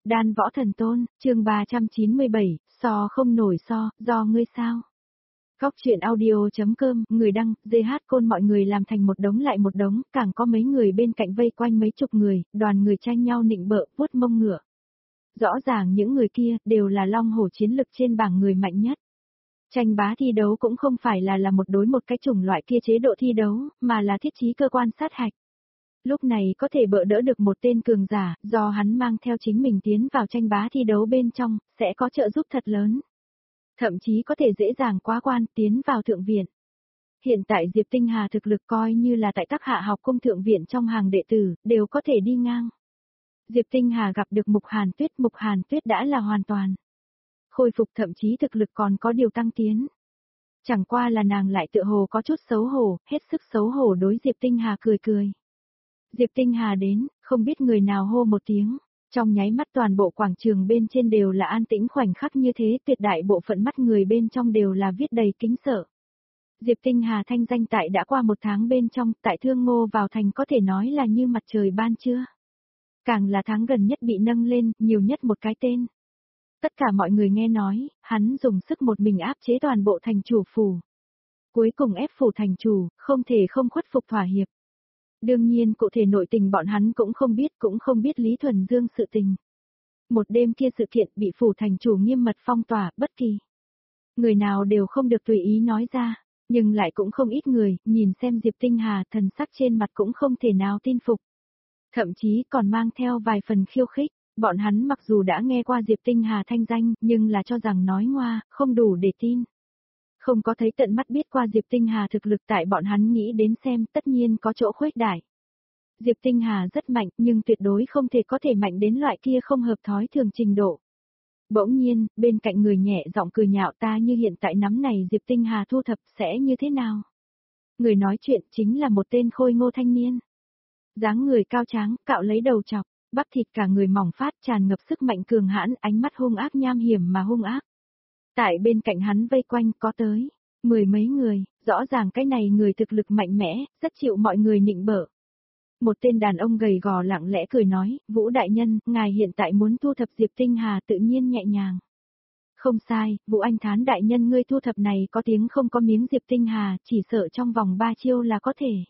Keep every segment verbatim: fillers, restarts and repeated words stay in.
Đan võ thần tôn, chương ba trăm chín mươi bảy, so không nổi so, do ngươi sao? Góc truyện audio.com, người đăng, giê hát côn mọi người làm thành một đống lại một đống, càng có mấy người bên cạnh vây quanh mấy chục người, đoàn người tranh nhau nịnh bợ, vuốt mông ngựa. Rõ ràng những người kia, đều là long hổ chiến lực trên bảng người mạnh nhất. Tranh bá thi đấu cũng không phải là là một đối một cái chủng loại kia chế độ thi đấu, mà là thiết trí cơ quan sát hạch. Lúc này có thể bỡ đỡ được một tên cường giả, do hắn mang theo chính mình tiến vào tranh bá thi đấu bên trong, sẽ có trợ giúp thật lớn. Thậm chí có thể dễ dàng quá quan tiến vào thượng viện. Hiện tại Diệp Tinh Hà thực lực coi như là tại các hạ học cung thượng viện trong hàng đệ tử, đều có thể đi ngang. Diệp Tinh Hà gặp được Mục Hàn Tuyết, Mục Hàn Tuyết đã là hoàn toàn khôi phục, thậm chí thực lực còn có điều tăng tiến. Chẳng qua là nàng lại tựa hồ có chút xấu hổ, hết sức xấu hổ đối Diệp Tinh Hà cười cười. Diệp Tinh Hà đến, không biết người nào hô một tiếng, trong nháy mắt toàn bộ quảng trường bên trên đều là an tĩnh, khoảnh khắc như thế tuyệt đại bộ phận mắt người bên trong đều là viết đầy kính sợ. Diệp Tinh Hà thanh danh tại đã qua một tháng bên trong, tại Thương Ngô vào thành có thể nói là như mặt trời ban trưa. Càng là tháng gần nhất bị nâng lên, nhiều nhất một cái tên. Tất cả mọi người nghe nói, hắn dùng sức một mình áp chế toàn bộ thành chủ phủ. Cuối cùng ép phủ thành chủ, không thể không khuất phục thỏa hiệp. Đương nhiên cụ thể nội tình bọn hắn cũng không biết, cũng không biết Lý Thuần Dương sự tình. Một đêm kia sự kiện bị phủ thành chủ nghiêm mật phong tỏa, bất kỳ người nào đều không được tùy ý nói ra, nhưng lại cũng không ít người, nhìn xem Diệp Tinh Hà thần sắc trên mặt cũng không thể nào tin phục. Thậm chí còn mang theo vài phần khiêu khích, bọn hắn mặc dù đã nghe qua Diệp Tinh Hà thanh danh, nhưng là cho rằng nói ngoa, không đủ để tin. Không có thấy tận mắt biết qua Diệp Tinh Hà thực lực, tại bọn hắn nghĩ đến xem tất nhiên có chỗ khuếch đại. Diệp Tinh Hà rất mạnh nhưng tuyệt đối không thể có thể mạnh đến loại kia không hợp thói thường trình độ. Bỗng nhiên, bên cạnh người nhẹ giọng cười nhạo, ta như hiện tại nắm này Diệp Tinh Hà thu thập sẽ như thế nào? Người nói chuyện chính là một tên khôi ngô thanh niên. Dáng người cao tráng, cạo lấy đầu chọc, bắp thịt cả người mỏng phát, tràn ngập sức mạnh cường hãn, ánh mắt hung ác nham hiểm mà hung ác. Tại bên cạnh hắn vây quanh có tới mười mấy người, rõ ràng cái này người thực lực mạnh mẽ, rất chịu mọi người nịnh bợ. Một tên đàn ông gầy gò lặng lẽ cười nói, Vũ đại nhân, ngài hiện tại muốn thu thập Diệp Tinh Hà tự nhiên nhẹ nhàng. Không sai, Vũ Anh Thán đại nhân, ngươi thu thập này có tiếng không có miếng Diệp Tinh Hà, chỉ sợ trong vòng ba chiêu là có thể.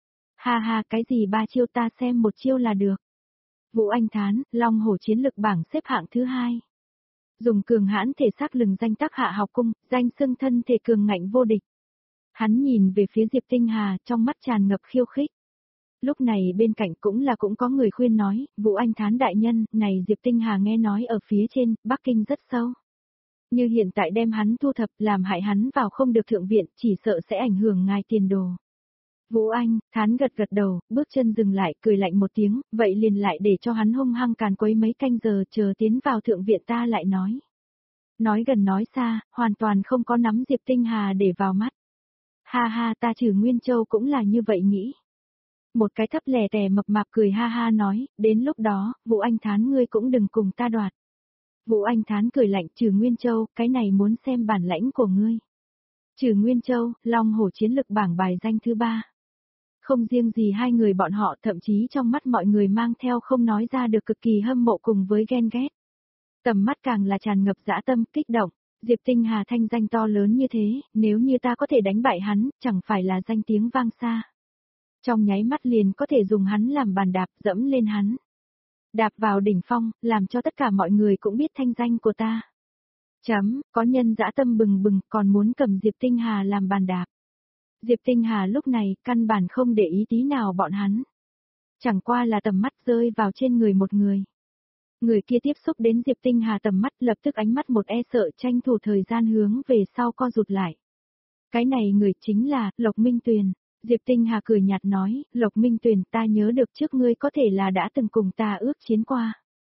Ha ha, cái gì ba chiêu, ta xem một chiêu là được. Vũ Anh Thán, Long Hổ chiến lực bảng xếp hạng thứ hai. Dùng cường hãn thể xác lừng danh tác hạ học cung, danh xưng thân thể cường ngạnh vô địch. Hắn nhìn về phía Diệp Tinh Hà, trong mắt tràn ngập khiêu khích. Lúc này bên cạnh cũng là cũng có người khuyên nói, Vũ Anh Thán đại nhân, này Diệp Tinh Hà nghe nói ở phía trên, Bắc Kinh rất sâu. Như hiện tại đem hắn thu thập, làm hại hắn vào không được thượng viện, chỉ sợ sẽ ảnh hưởng ngài tiền đồ. Vũ Anh, Thán gật gật đầu, bước chân dừng lại, cười lạnh một tiếng, vậy liền lại để cho hắn hung hăng càn quấy mấy canh giờ, chờ tiến vào thượng viện ta lại nói. Nói gần nói xa, hoàn toàn không có nắm Diệp Tinh Hà để vào mắt. Ha ha, ta Trừ Nguyên Châu cũng là như vậy nghĩ. Một cái thấp lè tè mập mạp cười ha ha nói, đến lúc đó, Vũ Anh Thán ngươi cũng đừng cùng ta đoạt. Vũ Anh Thán cười lạnh, Trừ Nguyên Châu, cái này muốn xem bản lãnh của ngươi. Trừ Nguyên Châu, Long Hổ chiến lực bảng bài danh thứ ba. Không riêng gì hai người bọn họ, thậm chí trong mắt mọi người mang theo không nói ra được cực kỳ hâm mộ cùng với ghen ghét. Tầm mắt càng là tràn ngập dã tâm, kích động. Diệp Tinh Hà thanh danh to lớn như thế, nếu như ta có thể đánh bại hắn, chẳng phải là danh tiếng vang xa. Trong nháy mắt liền có thể dùng hắn làm bàn đạp, dẫm lên hắn. Đạp vào đỉnh phong, làm cho tất cả mọi người cũng biết thanh danh của ta. Chấm, có nhân dã tâm bừng bừng, còn muốn cầm Diệp Tinh Hà làm bàn đạp. Diệp Tinh Hà lúc này, căn bản không để ý tí nào bọn hắn. Chẳng qua là tầm mắt rơi vào trên người một người. Người kia tiếp xúc đến Diệp Tinh Hà tầm mắt, lập tức ánh mắt một e sợ, tranh thủ thời gian hướng về sau co rụt lại. Cái này người chính là, Lộc Minh Tuyền. Diệp Tinh Hà cười nhạt nói, Lộc Minh Tuyền, ta nhớ được trước ngươi có thể là đã từng cùng ta ước chiến qua.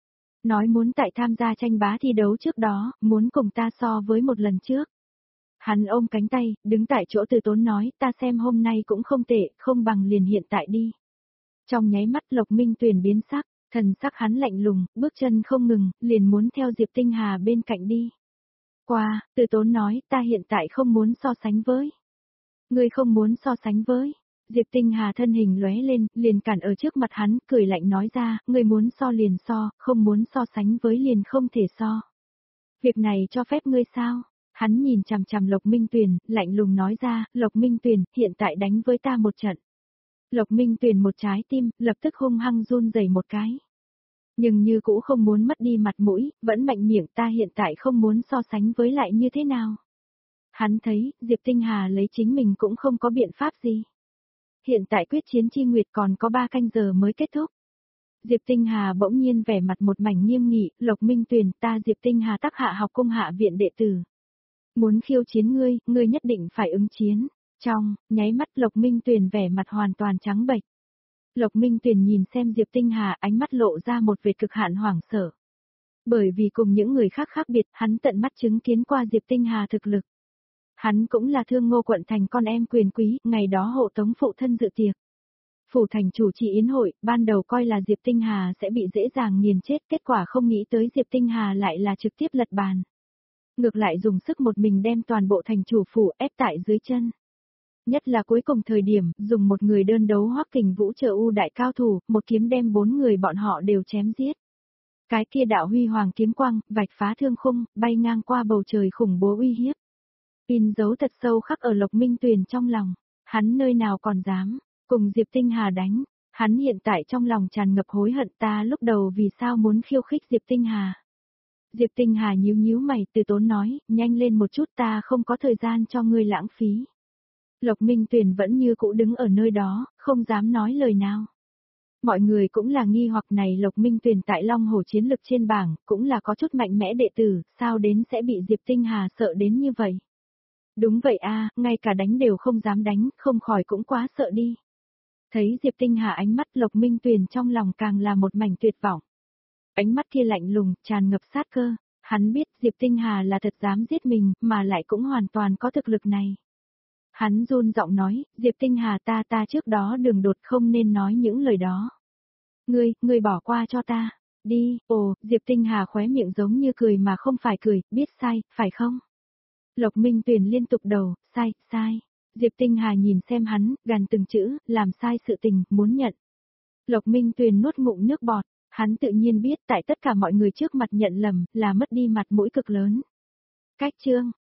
Nói muốn tại tham gia tranh bá thi đấu trước đó, muốn cùng ta so với một lần trước. Hắn ôm cánh tay, đứng tại chỗ từ tốn nói, ta xem hôm nay cũng không tệ, không bằng liền hiện tại đi. Trong nháy mắt Lộc Minh Tuyền biến sắc, thần sắc hắn lạnh lùng, bước chân không ngừng, liền muốn theo Diệp Tinh Hà bên cạnh đi. Qua, từ tốn nói, ta hiện tại không muốn so sánh với. Ngươi không muốn so sánh với. Diệp Tinh Hà thân hình lóe lên, liền cản ở trước mặt hắn, cười lạnh nói ra, ngươi muốn so liền so, không muốn so sánh với liền không thể so. Việc này cho phép ngươi sao? Hắn nhìn chằm chằm Lộc Minh Tuyền, lạnh lùng nói ra, Lộc Minh Tuyền, hiện tại đánh với ta một trận. Lộc Minh Tuyền một trái tim, lập tức hung hăng run rẩy một cái. Nhưng như cũ không muốn mất đi mặt mũi, vẫn mạnh miệng ta hiện tại không muốn so sánh với lại như thế nào. Hắn thấy, Diệp Tinh Hà lấy chính mình cũng không có biện pháp gì. Hiện tại quyết chiến chi nguyệt còn có ba canh giờ mới kết thúc. Diệp Tinh Hà bỗng nhiên vẻ mặt một mảnh nghiêm nghị, Lộc Minh Tuyền, ta Diệp Tinh Hà tác hạ học cung hạ viện đệ tử. Muốn khiêu chiến ngươi, ngươi nhất định phải ứng chiến. Trong, nháy mắt Lộc Minh Tuyền vẻ mặt hoàn toàn trắng bệch. Lộc Minh Tuyền nhìn xem Diệp Tinh Hà, ánh mắt lộ ra một vệt cực hạn hoảng sợ. Bởi vì cùng những người khác khác biệt, hắn tận mắt chứng kiến qua Diệp Tinh Hà thực lực. Hắn cũng là Thương Ngô quận thành con em quyền quý, ngày đó hộ tống phụ thân dự tiệc. Phủ thành chủ trì yến hội, ban đầu coi là Diệp Tinh Hà sẽ bị dễ dàng nghiền chết, kết quả không nghĩ tới Diệp Tinh Hà lại là trực tiếp lật bàn. Ngược lại dùng sức một mình đem toàn bộ thành chủ phủ ép tại dưới chân. Nhất là cuối cùng thời điểm, dùng một người đơn đấu Hoắc Kình Vũ trợ ưu đại cao thủ, một kiếm đem bốn người bọn họ đều chém giết. Cái kia đạo huy hoàng kiếm quang, vạch phá thương khung, bay ngang qua bầu trời khủng bố uy hiếp. In dấu thật sâu khắc ở Lộc Minh Tuyền trong lòng, hắn nơi nào còn dám, cùng Diệp Tinh Hà đánh, hắn hiện tại trong lòng tràn ngập hối hận ta lúc đầu vì sao muốn khiêu khích Diệp Tinh Hà. Diệp Tinh Hà nhíu nhíu mày từ tốn nói, nhanh lên một chút ta không có thời gian cho ngươi lãng phí. Lộc Minh Tuyền vẫn như cũ đứng ở nơi đó, không dám nói lời nào. Mọi người cũng là nghi hoặc này Lộc Minh Tuyền tại Long Hổ chiến lực trên bảng, cũng là có chút mạnh mẽ đệ tử, sao đến sẽ bị Diệp Tinh Hà sợ đến như vậy. Đúng vậy a, ngay cả đánh đều không dám đánh, không khỏi cũng quá sợ đi. Thấy Diệp Tinh Hà ánh mắt Lộc Minh Tuyền trong lòng càng là một mảnh tuyệt vọng. Ánh mắt kia lạnh lùng, tràn ngập sát cơ, hắn biết Diệp Tinh Hà là thật dám giết mình, mà lại cũng hoàn toàn có thực lực này. Hắn run giọng nói, Diệp Tinh Hà ta ta trước đó đường đột không nên nói những lời đó. Ngươi, ngươi bỏ qua cho ta, đi, ồ, Diệp Tinh Hà khóe miệng giống như cười mà không phải cười, biết sai, phải không? Lộc Minh Tuyền liên tục đầu, sai, sai. Diệp Tinh Hà nhìn xem hắn, gằn từng chữ, làm sai sự tình, muốn nhận. Lộc Minh Tuyền nuốt ngụm nước bọt, hắn tự nhiên biết tại tất cả mọi người trước mặt nhận lầm, là mất đi mặt mũi cực lớn. Cách chương